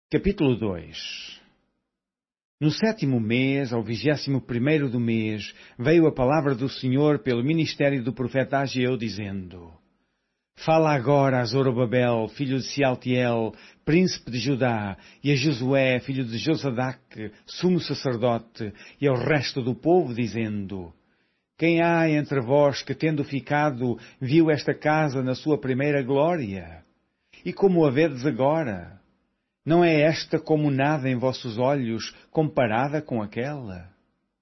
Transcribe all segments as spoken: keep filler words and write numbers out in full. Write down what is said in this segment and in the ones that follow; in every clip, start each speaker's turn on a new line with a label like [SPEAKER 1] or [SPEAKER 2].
[SPEAKER 1] Capítulo dois. No sétimo mês, ao vigésimo primeiro do mês, veio a palavra do Senhor pelo ministério do profeta Ageu, dizendo: Fala agora a Zorobabel, filho de Sealtiel, príncipe de Judá, e a Josué, filho de Josadaque, sumo sacerdote, e ao resto do povo, dizendo: Quem há entre vós que, tendo ficado, viu esta casa na sua primeira glória? E como a vedes agora? Não é esta como nada em vossos olhos, comparada com aquela?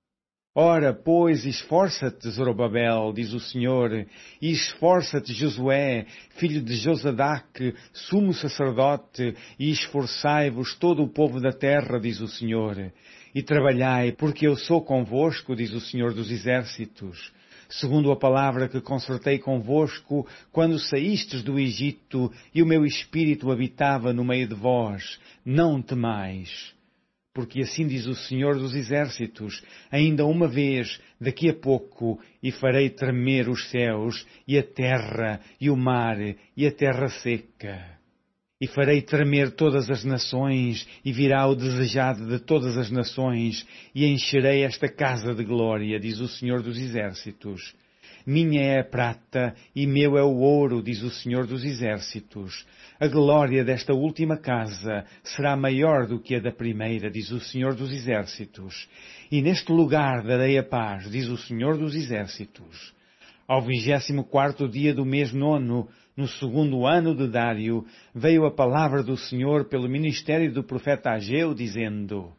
[SPEAKER 1] Ora, pois, esforça-te, Zorobabel, diz o Senhor, e esforça-te, Josué, filho de Josadaque, sumo sacerdote, e esforçai-vos todo o povo da terra, diz o Senhor, e trabalhai, porque eu sou convosco, diz o Senhor dos Exércitos, segundo a palavra que concertei convosco, quando saístes do Egito, e o meu espírito habitava no meio de vós. Não temais. Porque assim diz o Senhor dos Exércitos, ainda uma vez, daqui a pouco, e farei tremer os céus, e a terra, e o mar, e a terra seca. E farei tremer todas as nações, e virá o desejado de todas as nações, e encherei esta casa de glória, diz o Senhor dos Exércitos. Minha é a prata, e meu é o ouro, diz o Senhor dos Exércitos. A glória desta última casa será maior do que a da primeira, diz o Senhor dos Exércitos. E neste lugar darei a paz, diz o Senhor dos Exércitos. Ao vigésimo quarto dia do mês nono, no segundo ano de Dário, veio a palavra do Senhor pelo ministério do profeta Ageu, dizendo: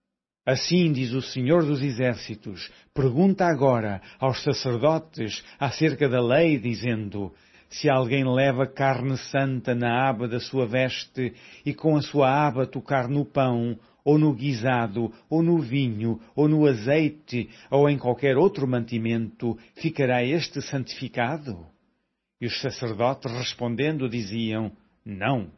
[SPEAKER 1] Assim diz o Senhor dos Exércitos, pergunta agora aos sacerdotes acerca da lei, dizendo: Se alguém leva carne santa na aba da sua veste e com a sua aba tocar no pão, ou no guisado, ou no vinho, ou no azeite, ou em qualquer outro mantimento, ficará este santificado? E os sacerdotes respondendo diziam: Não.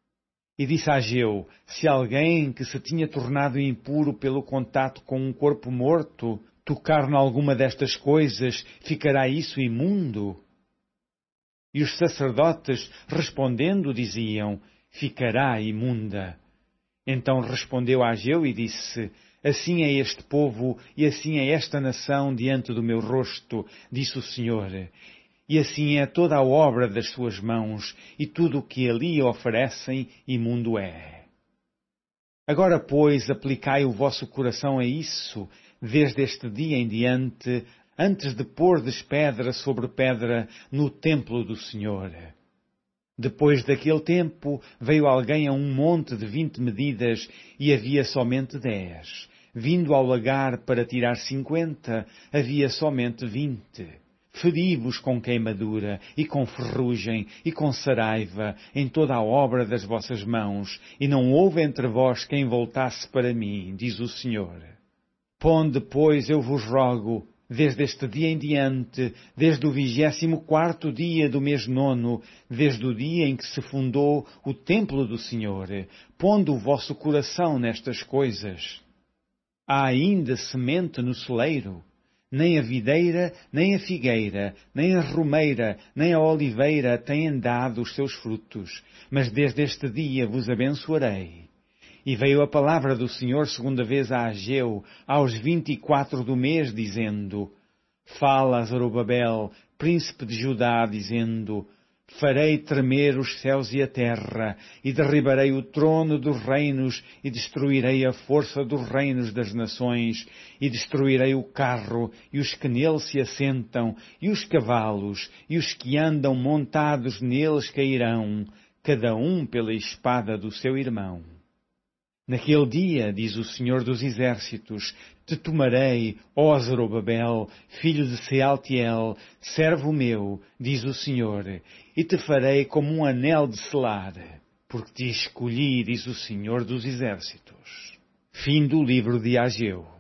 [SPEAKER 1] E disse Ageu: Se alguém que se tinha tornado impuro pelo contato com um corpo morto tocar nalguma destas coisas, ficará isso imundo? E os sacerdotes respondendo diziam: Ficará imunda. Então respondeu Ageu e disse: Assim é este povo e assim é esta nação diante do meu rosto, disse o Senhor. E assim é toda a obra das suas mãos, e tudo o que ali oferecem, imundo é. Agora, pois, aplicai o vosso coração a isso, desde este dia em diante, antes de pôrdes pedra sobre pedra no templo do Senhor. Depois daquele tempo, veio alguém a um monte de vinte medidas, e havia somente dez. Vindo ao lagar para tirar cinquenta, havia somente vinte. Feri-vos com queimadura, e com ferrugem, e com saraiva, em toda a obra das vossas mãos, e não houve entre vós quem voltasse para mim, diz o Senhor. Ponde, pois, eu vos rogo, desde este dia em diante, desde o vigésimo quarto dia do mês nono, desde o dia em que se fundou o templo do Senhor, pondo o vosso coração nestas coisas. Há ainda semente no celeiro? Nem a videira, nem a figueira, nem a romeira, nem a oliveira têm dado os seus frutos, mas desde este dia vos abençoarei. E veio a palavra do Senhor segunda vez a Ageu, aos vinte e quatro do mês, dizendo: Fala a Zorobabel, príncipe de Judá, dizendo: Farei tremer os céus e a terra, e derribarei o trono dos reinos, e destruirei a força dos reinos das nações, e destruirei o carro, e os que nele se assentam, e os cavalos, e os que andam montados neles cairão, cada um pela espada do seu irmão. Naquele dia, diz o Senhor dos Exércitos, te tomarei, ó Zorobabel, filho de Sealtiel, servo meu, diz o Senhor, e te farei como um anel de selar, porque te escolhi, diz o Senhor dos Exércitos. Fim do livro de Ageu.